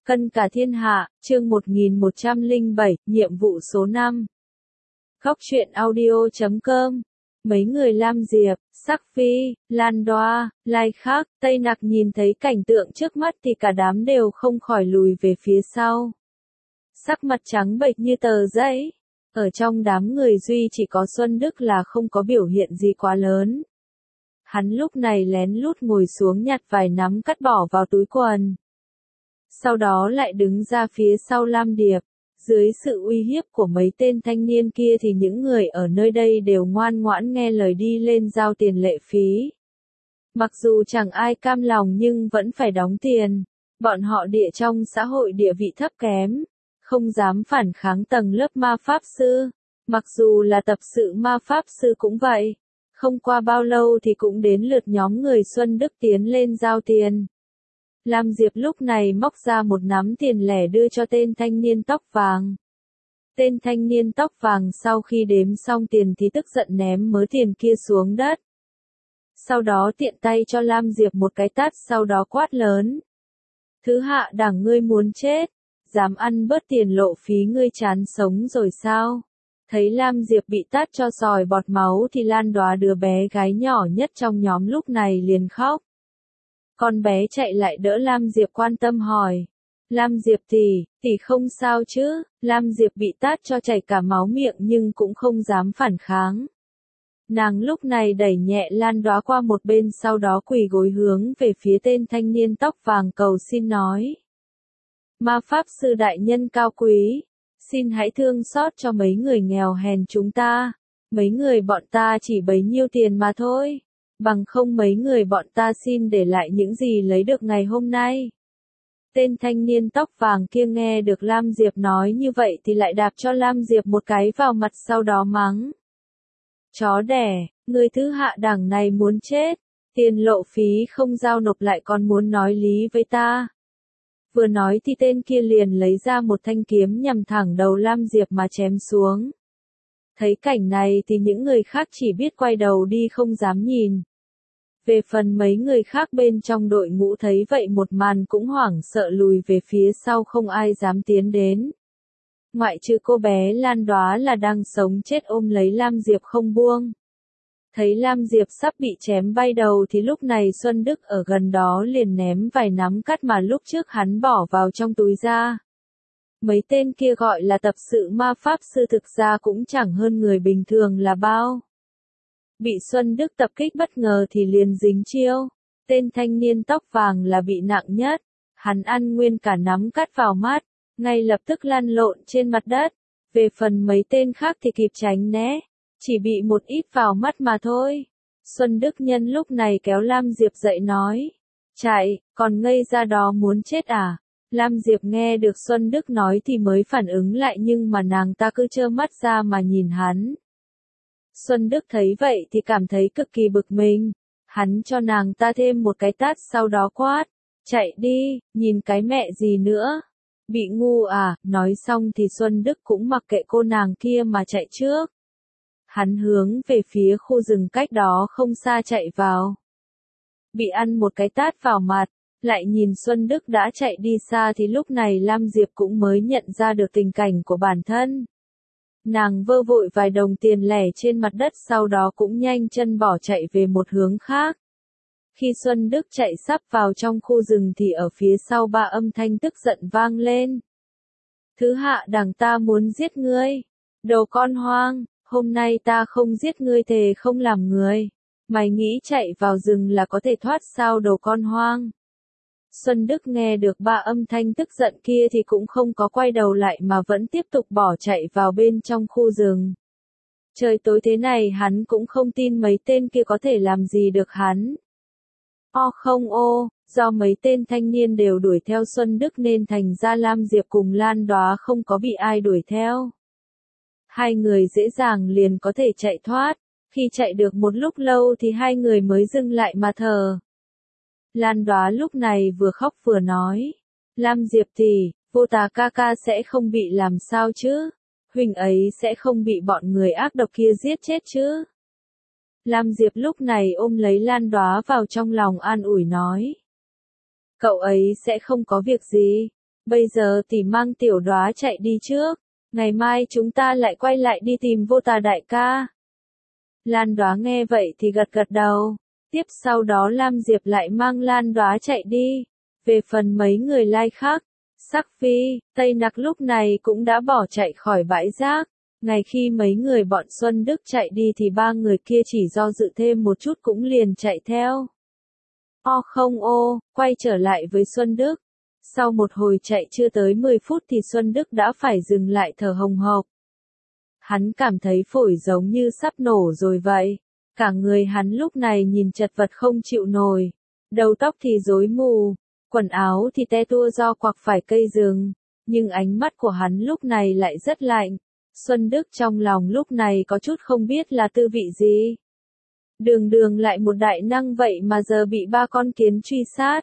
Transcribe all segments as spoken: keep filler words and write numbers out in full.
Cân cả thiên hạ, chương một nghìn một trăm lẻ bảy, nhiệm vụ số năm. Góc truyện audio chấm com. Mấy người Lam Diệp, Sắc Phi, Lan Đoa, Lai Khắc, Tây Nặc nhìn thấy cảnh tượng trước mắt thì cả đám đều không khỏi lùi về phía sau. Sắc mặt trắng bệch như tờ giấy. Ở trong đám người duy chỉ có Xuân Đức là không có biểu hiện gì quá lớn. Hắn lúc này lén lút ngồi xuống nhặt vài nắm cắt bỏ vào túi quần. Sau đó lại đứng ra phía sau Lam Điệp. Dưới sự uy hiếp của mấy tên thanh niên kia thì những người ở nơi đây đều ngoan ngoãn nghe lời đi lên giao tiền lệ phí. Mặc dù chẳng ai cam lòng nhưng vẫn phải đóng tiền. Bọn họ địa trong xã hội địa vị thấp kém, không dám phản kháng tầng lớp ma pháp sư. Mặc dù là tập sự ma pháp sư cũng vậy. Không qua bao lâu thì cũng đến lượt nhóm người Xuân Đức tiến lên giao tiền. Lam Diệp lúc này móc ra một nắm tiền lẻ đưa cho tên thanh niên tóc vàng. Tên thanh niên tóc vàng sau khi đếm xong tiền thì tức giận ném mớ tiền kia xuống đất. Sau đó tiện tay cho Lam Diệp một cái tát, sau đó quát lớn. Thứ hạ đẳng ngươi muốn chết, dám ăn bớt tiền lộ phí ngươi chán sống rồi sao? Thấy Lam Diệp bị tát cho sòi bọt máu thì Lan Đoá đứa bé gái nhỏ nhất trong nhóm lúc này liền khóc. Con bé chạy lại đỡ Lam Diệp quan tâm hỏi. Lam Diệp tỷ, tỷ không sao chứ? Lam Diệp bị tát cho chảy cả máu miệng nhưng cũng không dám phản kháng. Nàng lúc này đẩy nhẹ Lan Đoá qua một bên, sau đó quỳ gối hướng về phía tên thanh niên tóc vàng cầu xin nói. Ma pháp sư đại nhân cao quý, xin hãy thương xót cho mấy người nghèo hèn chúng ta. Mấy người bọn ta chỉ bấy nhiêu tiền mà thôi. Bằng không mấy người bọn ta xin để lại những gì lấy được ngày hôm nay. Tên thanh niên tóc vàng kia nghe được Lam Diệp nói như vậy thì lại đạp cho Lam Diệp một cái vào mặt, sau đó mắng. Chó đẻ, người thứ hạ đẳng này muốn chết, tiền lộ phí không giao nộp lại còn muốn nói lý với ta. Vừa nói thì tên kia liền lấy ra một thanh kiếm nhằm thẳng đầu Lam Diệp mà chém xuống. Thấy cảnh này thì những người khác chỉ biết quay đầu đi không dám nhìn. Về phần mấy người khác bên trong đội ngũ thấy vậy một màn cũng hoảng sợ lùi về phía sau, không ai dám tiến đến. Ngoại trừ cô bé Lan Đoá là đang sống chết ôm lấy Lam Diệp không buông. Thấy Lam Diệp sắp bị chém bay đầu thì lúc này Xuân Đức ở gần đó liền ném vài nắm cắt mà lúc trước hắn bỏ vào trong túi ra. Mấy tên kia gọi là tập sự ma pháp sư thực ra cũng chẳng hơn người bình thường là bao. Bị Xuân Đức tập kích bất ngờ thì liền dính chiêu. Tên thanh niên tóc vàng là bị nặng nhất. Hắn ăn nguyên cả nắm cắt vào mắt, ngay lập tức lăn lộn trên mặt đất. Về phần mấy tên khác thì kịp tránh né, chỉ bị một ít vào mắt mà thôi. Xuân Đức nhân lúc này kéo Lam Diệp dậy nói. Chạy, còn ngây ra đó muốn chết à? Lam Diệp nghe được Xuân Đức nói thì mới phản ứng lại, nhưng mà nàng ta cứ trơ mắt ra mà nhìn hắn. Xuân Đức thấy vậy thì cảm thấy cực kỳ bực mình. Hắn cho nàng ta thêm một cái tát, sau đó quát. Chạy đi, nhìn cái mẹ gì nữa? Bị ngu à? Nói xong thì Xuân Đức cũng mặc kệ cô nàng kia mà chạy trước. Hắn hướng về phía khu rừng cách đó không xa chạy vào. Bị ăn một cái tát vào mặt, lại nhìn Xuân Đức đã chạy đi xa thì lúc này Lam Diệp cũng mới nhận ra được tình cảnh của bản thân. Nàng vơ vội vài đồng tiền lẻ trên mặt đất, sau đó cũng nhanh chân bỏ chạy về một hướng khác. Khi Xuân Đức chạy sắp vào trong khu rừng thì ở phía sau ba âm thanh tức giận vang lên. Thứ hạ đẳng ta muốn giết ngươi. Đồ con hoang, hôm nay ta không giết ngươi thề không làm người. Mày nghĩ chạy vào rừng là có thể thoát sao đồ con hoang? Xuân Đức nghe được ba âm thanh tức giận kia thì cũng không có quay đầu lại mà vẫn tiếp tục bỏ chạy vào bên trong khu rừng. Trời tối thế này hắn cũng không tin mấy tên kia có thể làm gì được hắn. O không ô, do mấy tên thanh niên đều đuổi theo Xuân Đức nên thành ra Lam Diệp cùng Lan Đoá không có bị ai đuổi theo. Hai người dễ dàng liền có thể chạy thoát. Khi chạy được một lúc lâu thì hai người mới dừng lại mà thở. Lan Đoá lúc này vừa khóc vừa nói. Lam Diệp tỷ, vô tà ca ca sẽ không bị làm sao chứ? Huỳnh ấy sẽ không bị bọn người ác độc kia giết chết chứ? Lam Diệp lúc này ôm lấy Lan Đoá vào trong lòng an ủi nói. Cậu ấy sẽ không có việc gì. Bây giờ tỷ mang tiểu Đóa chạy đi trước, ngày mai chúng ta lại quay lại đi tìm Vô Tà đại ca. Lan Đóa nghe vậy thì gật gật đầu, tiếp sau đó Lam Diệp lại mang Lan Đóa chạy đi. Về phần mấy người lai khác, Sắc Phi, Tây Nặc lúc này cũng đã bỏ chạy khỏi bãi rác. Ngày khi mấy người bọn Xuân Đức chạy đi thì ba người kia chỉ do dự thêm một chút cũng liền chạy theo. O không ô, quay trở lại với Xuân Đức. Sau một hồi chạy chưa tới mười phút thì Xuân Đức đã phải dừng lại thở hồng hộc. Hắn cảm thấy phổi giống như sắp nổ rồi vậy. Cả người hắn lúc này nhìn chật vật không chịu nổi. Đầu tóc thì rối mù, quần áo thì te tua do quặc phải cây rừng. Nhưng ánh mắt của hắn lúc này lại rất lạnh. Xuân Đức trong lòng lúc này có chút không biết là tư vị gì. Đường đường lại một đại năng vậy mà giờ bị ba con kiến truy sát.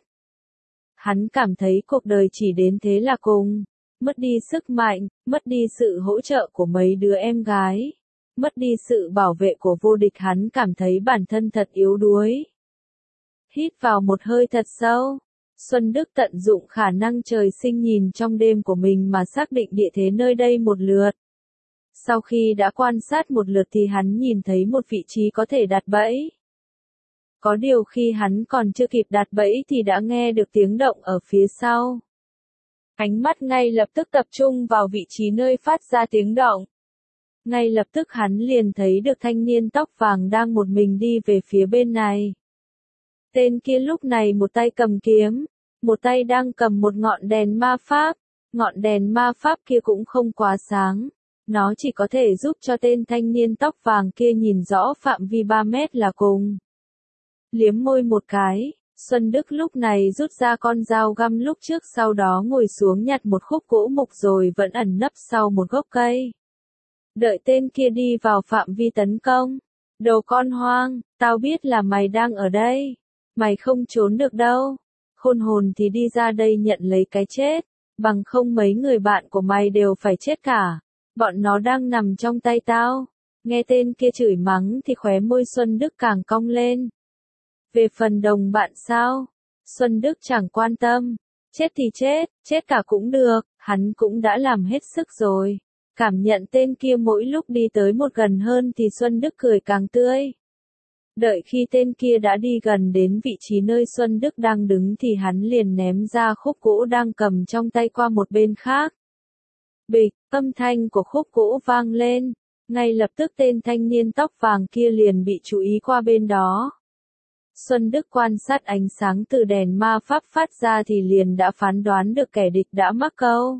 Hắn cảm thấy cuộc đời chỉ đến thế là cùng. Mất đi sức mạnh, mất đi sự hỗ trợ của mấy đứa em gái. Mất đi sự bảo vệ của vô địch, hắn cảm thấy bản thân thật yếu đuối. Hít vào một hơi thật sâu. Xuân Đức tận dụng khả năng trời sinh nhìn trong đêm của mình mà xác định địa thế nơi đây một lượt. Sau khi đã quan sát một lượt thì hắn nhìn thấy một vị trí có thể đặt bẫy. Có điều khi hắn còn chưa kịp đặt bẫy thì đã nghe được tiếng động ở phía sau. Ánh mắt ngay lập tức tập trung vào vị trí nơi phát ra tiếng động. Ngay lập tức hắn liền thấy được thanh niên tóc vàng đang một mình đi về phía bên này. Tên kia lúc này một tay cầm kiếm, một tay đang cầm một ngọn đèn ma pháp. Ngọn đèn ma pháp kia cũng không quá sáng. Nó chỉ có thể giúp cho tên thanh niên tóc vàng kia nhìn rõ phạm vi ba mét là cùng. Liếm môi một cái, Xuân Đức lúc này rút ra con dao găm lúc trước, sau đó ngồi xuống nhặt một khúc gỗ mục rồi vẫn ẩn nấp sau một gốc cây. Đợi tên kia đi vào phạm vi tấn công. Đồ con hoang, tao biết là mày đang ở đây. Mày không trốn được đâu. Khôn hồn thì đi ra đây nhận lấy cái chết. Bằng không mấy người bạn của mày đều phải chết cả. Bọn nó đang nằm trong tay tao. Nghe tên kia chửi mắng thì khóe môi Xuân Đức càng cong lên. Về phần đồng bạn sao? Xuân Đức chẳng quan tâm. Chết thì chết, chết cả cũng được, hắn cũng đã làm hết sức rồi. Cảm nhận tên kia mỗi lúc đi tới một gần hơn thì Xuân Đức cười càng tươi. Đợi khi tên kia đã đi gần đến vị trí nơi Xuân Đức đang đứng thì hắn liền ném ra khúc gỗ đang cầm trong tay qua một bên khác. Bịch, âm thanh của khúc gỗ vang lên. Ngay lập tức tên thanh niên tóc vàng kia liền bị chú ý qua bên đó. Xuân Đức quan sát ánh sáng từ đèn ma pháp phát ra thì liền đã phán đoán được kẻ địch đã mắc câu.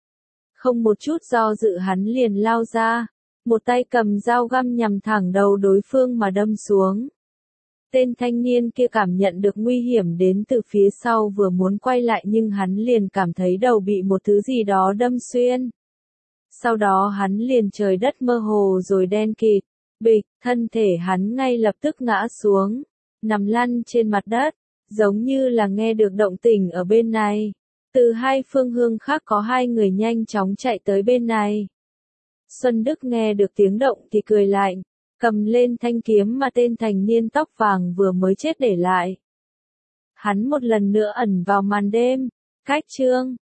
Không một chút do dự hắn liền lao ra, một tay cầm dao găm nhằm thẳng đầu đối phương mà đâm xuống. Tên thanh niên kia cảm nhận được nguy hiểm đến từ phía sau, vừa muốn quay lại nhưng hắn liền cảm thấy đầu bị một thứ gì đó đâm xuyên. Sau đó hắn liền trời đất mơ hồ rồi đen kịt, bịch, thân thể hắn ngay lập tức ngã xuống, nằm lăn trên mặt đất, giống như là nghe được động tĩnh ở bên này. Từ hai phương hướng khác có hai người nhanh chóng chạy tới bên này. Xuân Đức nghe được tiếng động thì cười lạnh, cầm lên thanh kiếm mà tên thanh niên tóc vàng vừa mới chết để lại. Hắn một lần nữa ẩn vào màn đêm. Cách chương